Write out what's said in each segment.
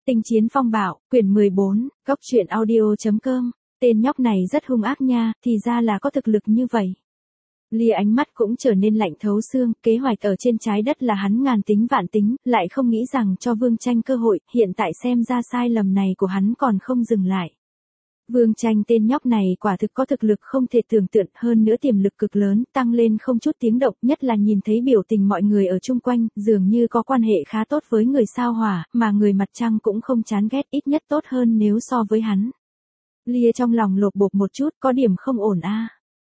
Tinh chiến phong bạo, quyển 14, góc truyện audio.com, tên nhóc này rất hung ác nha, thì ra là có thực lực như vậy. Lia ánh mắt cũng trở nên lạnh thấu xương, kế hoạch ở trên trái đất là hắn ngàn tính vạn tính, lại không nghĩ rằng cho Vương Tranh cơ hội, hiện tại xem ra sai lầm này của hắn còn không dừng lại. Vương Tranh tên nhóc này quả thực có thực lực không thể tưởng tượng, hơn nữa tiềm lực cực lớn, tăng lên không chút tiếng động, nhất là nhìn thấy biểu tình mọi người ở chung quanh, dường như có quan hệ khá tốt với người sao hỏa, mà người mặt trăng cũng không chán ghét, ít nhất tốt hơn nếu so với hắn. Lia trong lòng lột bột một chút, có điểm không ổn a.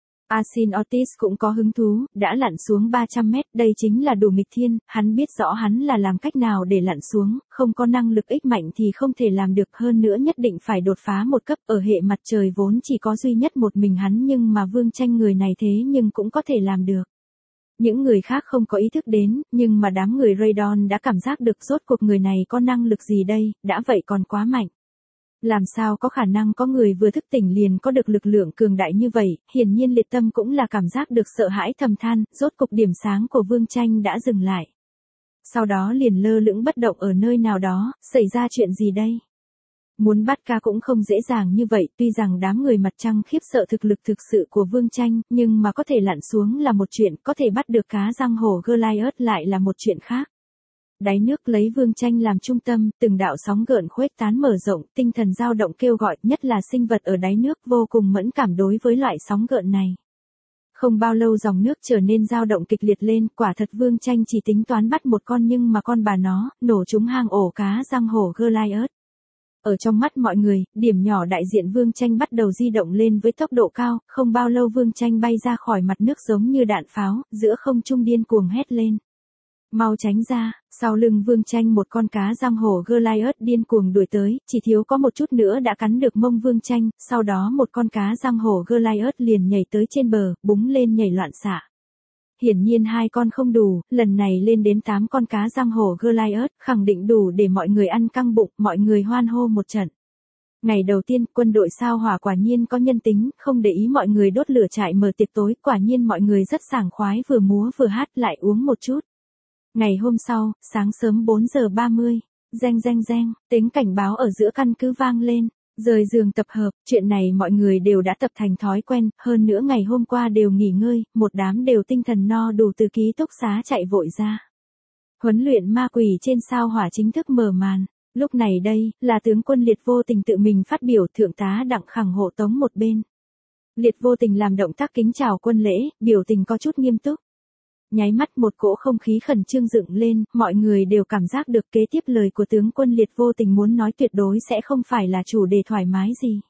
Asin Otis cũng có hứng thú, đã lặn xuống 300 mét, đây chính là đủ nghịch thiên, hắn biết rõ hắn là làm cách nào để lặn xuống, không có năng lực ích mạnh thì không thể làm được, hơn nữa nhất định phải đột phá một cấp, ở hệ mặt trời vốn chỉ có duy nhất một mình hắn, nhưng mà Vương Tranh người này thế nhưng cũng có thể làm được. Những người khác không có ý thức đến, nhưng mà đám người Raydon đã cảm giác được rốt cuộc người này có năng lực gì đây, đã vậy còn quá mạnh. Làm sao có khả năng có người vừa thức tỉnh liền có được lực lượng cường đại như vậy, hiển nhiên Liệt Tâm cũng là cảm giác được sợ hãi thầm than, rốt cục điểm sáng của Vương Tranh đã dừng lại. Sau đó liền lơ lửng bất động ở nơi nào đó, xảy ra chuyện gì đây? Muốn bắt ca cũng không dễ dàng như vậy, tuy rằng đám người mặt trăng khiếp sợ thực lực thực sự của Vương Tranh, nhưng mà có thể lặn xuống là một chuyện, có thể bắt được cá răng hổ Goliath lại là một chuyện khác. Đáy nước lấy Vương Tranh làm trung tâm, từng đạo sóng gợn khuếch tán mở rộng, tinh thần dao động kêu gọi, nhất là sinh vật ở đáy nước vô cùng mẫn cảm đối với loại sóng gợn này. Không bao lâu dòng nước trở nên dao động kịch liệt lên, quả thật Vương Tranh chỉ tính toán bắt một con nhưng mà con bà nó, nổ trúng hang ổ cá răng hổ Goliath. Ở trong mắt mọi người, điểm nhỏ đại diện Vương Tranh bắt đầu di động lên với tốc độ cao, không bao lâu Vương Tranh bay ra khỏi mặt nước giống như đạn pháo, giữa không trung điên cuồng hét lên. Mau tránh ra, sau lưng Vương Tranh một con cá răng hổ Goliath điên cuồng đuổi tới, chỉ thiếu có một chút nữa đã cắn được mông Vương Tranh, sau đó một con cá răng hổ Goliath liền nhảy tới trên bờ, búng lên nhảy loạn xạ. Hiển nhiên hai con không đủ, lần này lên đến 8 con cá răng hổ Goliath, khẳng định đủ để mọi người ăn căng bụng, mọi người hoan hô một trận. Ngày đầu tiên, quân đội sao hỏa quả nhiên có nhân tính, không để ý mọi người đốt lửa trại mở tiệc tối, quả nhiên mọi người rất sảng khoái vừa múa vừa hát lại uống một chút. Ngày hôm sau, sáng sớm 4 giờ 30, reng reng reng, tiếng cảnh báo ở giữa căn cứ vang lên, rời giường tập hợp, chuyện này mọi người đều đã tập thành thói quen, hơn nữa ngày hôm qua đều nghỉ ngơi, một đám đều tinh thần no đủ từ ký túc xá chạy vội ra. Huấn luyện ma quỷ trên sao hỏa chính thức mở màn, lúc này đây, là tướng quân Liệt Vô Tình tự mình phát biểu, thượng tá Đặng Khẳng hộ tống một bên. Liệt Vô Tình làm động tác kính chào quân lễ, biểu tình có chút nghiêm túc. Nháy mắt một cỗ không khí khẩn trương dựng lên, mọi người đều cảm giác được kế tiếp lời của tướng quân Liệt Vô Tình muốn nói tuyệt đối sẽ không phải là chủ đề thoải mái gì.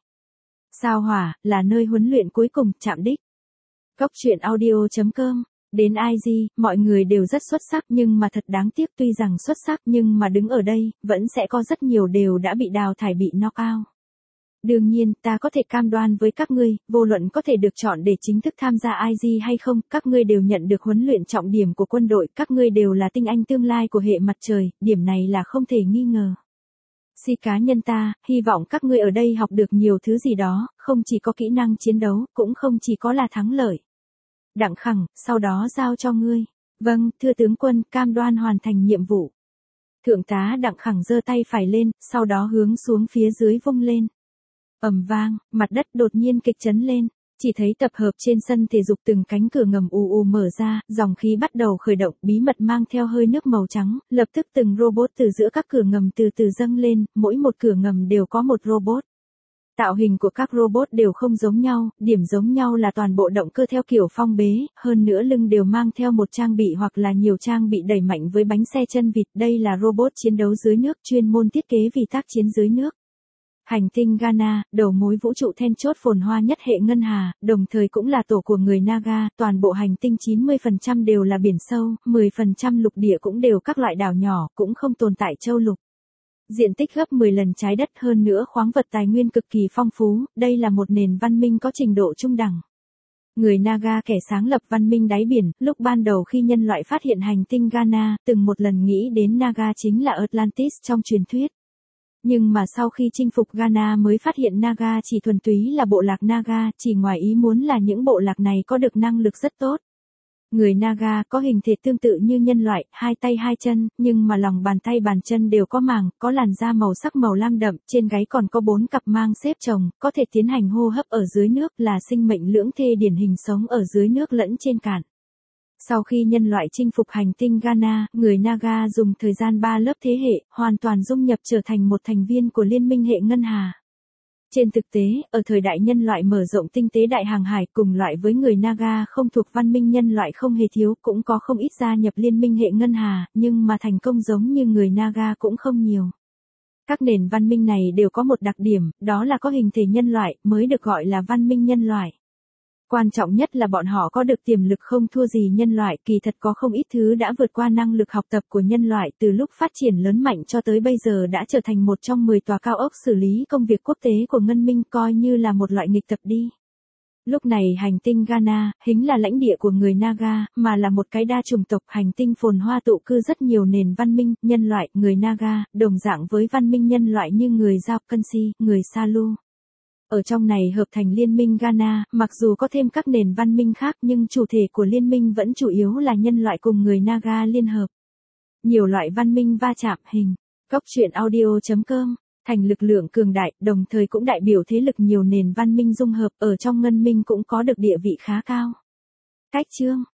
Sao hỏa, là nơi huấn luyện cuối cùng, chạm đích. Góc truyện audio.com, đến IG, mọi người đều rất xuất sắc nhưng mà thật đáng tiếc, tuy rằng xuất sắc nhưng mà đứng ở đây, vẫn sẽ có rất nhiều đều đã bị đào thải bị knock out. Đương nhiên, ta có thể cam đoan với các ngươi, vô luận có thể được chọn để chính thức tham gia IG hay không, các ngươi đều nhận được huấn luyện trọng điểm của quân đội, các ngươi đều là tinh anh tương lai của hệ mặt trời, điểm này là không thể nghi ngờ. Si cá nhân ta, hy vọng các ngươi ở đây học được nhiều thứ gì đó, không chỉ có kỹ năng chiến đấu, cũng không chỉ có là thắng lợi. Đặng Khẳng, sau đó giao cho ngươi. Vâng, thưa tướng quân, cam đoan hoàn thành nhiệm vụ. Thượng tá Đặng Khẳng giơ tay phải lên, sau đó hướng xuống phía dưới vung lên. Ầm vang, mặt đất đột nhiên kịch chấn lên, chỉ thấy tập hợp trên sân thể dục từng cánh cửa ngầm ù ù mở ra, dòng khí bắt đầu khởi động, bí mật mang theo hơi nước màu trắng, lập tức từng robot từ giữa các cửa ngầm từ từ dâng lên, mỗi một cửa ngầm đều có một robot. Tạo hình của các robot đều không giống nhau, điểm giống nhau là toàn bộ động cơ theo kiểu phong bế, hơn nữa lưng đều mang theo một trang bị hoặc là nhiều trang bị đẩy mạnh với bánh xe chân vịt, đây là robot chiến đấu dưới nước chuyên môn thiết kế vì tác chiến dưới nước. Hành tinh Ghana, đầu mối vũ trụ then chốt phồn hoa nhất hệ ngân hà, đồng thời cũng là tổ của người Naga, toàn bộ hành tinh 90% đều là biển sâu, 10% lục địa cũng đều các loại đảo nhỏ, cũng không tồn tại châu lục. Diện tích gấp 10 lần trái đất, hơn nữa khoáng vật tài nguyên cực kỳ phong phú, đây là một nền văn minh có trình độ trung đẳng. Người Naga kẻ sáng lập văn minh đáy biển, lúc ban đầu khi nhân loại phát hiện hành tinh Ghana, từng một lần nghĩ đến Naga chính là Atlantis trong truyền thuyết. Nhưng mà sau khi chinh phục Ghana mới phát hiện Naga chỉ thuần túy là bộ lạc Naga, chỉ ngoài ý muốn là những bộ lạc này có được năng lực rất tốt. Người Naga có hình thể tương tự như nhân loại, hai tay hai chân, nhưng mà lòng bàn tay bàn chân đều có màng, có làn da màu sắc màu lam đậm, trên gáy còn có 4 cặp mang xếp chồng, có thể tiến hành hô hấp ở dưới nước, là sinh mệnh lưỡng thê điển hình sống ở dưới nước lẫn trên cạn. Sau khi nhân loại chinh phục hành tinh Ghana, người Naga dùng thời gian 3 lớp thế hệ, hoàn toàn dung nhập trở thành một thành viên của Liên minh hệ ngân hà. Trên thực tế, ở thời đại nhân loại mở rộng tinh tế đại hàng hải cùng loại với người Naga không thuộc văn minh nhân loại không hề thiếu, cũng có không ít gia nhập liên minh hệ ngân hà, nhưng mà thành công giống như người Naga cũng không nhiều. Các nền văn minh này đều có một đặc điểm, đó là có hình thể nhân loại, mới được gọi là văn minh nhân loại. Quan trọng nhất là bọn họ có được tiềm lực không thua gì nhân loại, kỳ thật có không ít thứ đã vượt qua năng lực học tập của nhân loại từ lúc phát triển lớn mạnh cho tới bây giờ đã trở thành một trong 10 tòa cao ốc xử lý công việc quốc tế của Ngân Minh, coi như là một loại nghịch tập đi. Lúc này hành tinh Ghana, hình là lãnh địa của người Naga, mà là một cái đa chủng tộc hành tinh phồn hoa tụ cư rất nhiều nền văn minh, nhân loại, người Naga, đồng dạng với văn minh nhân loại như người Giao Kansi, người Salu. Ở trong này hợp thành liên minh Ghana, mặc dù có thêm các nền văn minh khác nhưng chủ thể của liên minh vẫn chủ yếu là nhân loại cùng người Naga liên hợp. Nhiều loại văn minh va chạm hình. Góc truyện audio.com thành lực lượng cường đại, đồng thời cũng đại biểu thế lực nhiều nền văn minh dung hợp, ở trong Ngân Minh cũng có được địa vị khá cao. Cách chương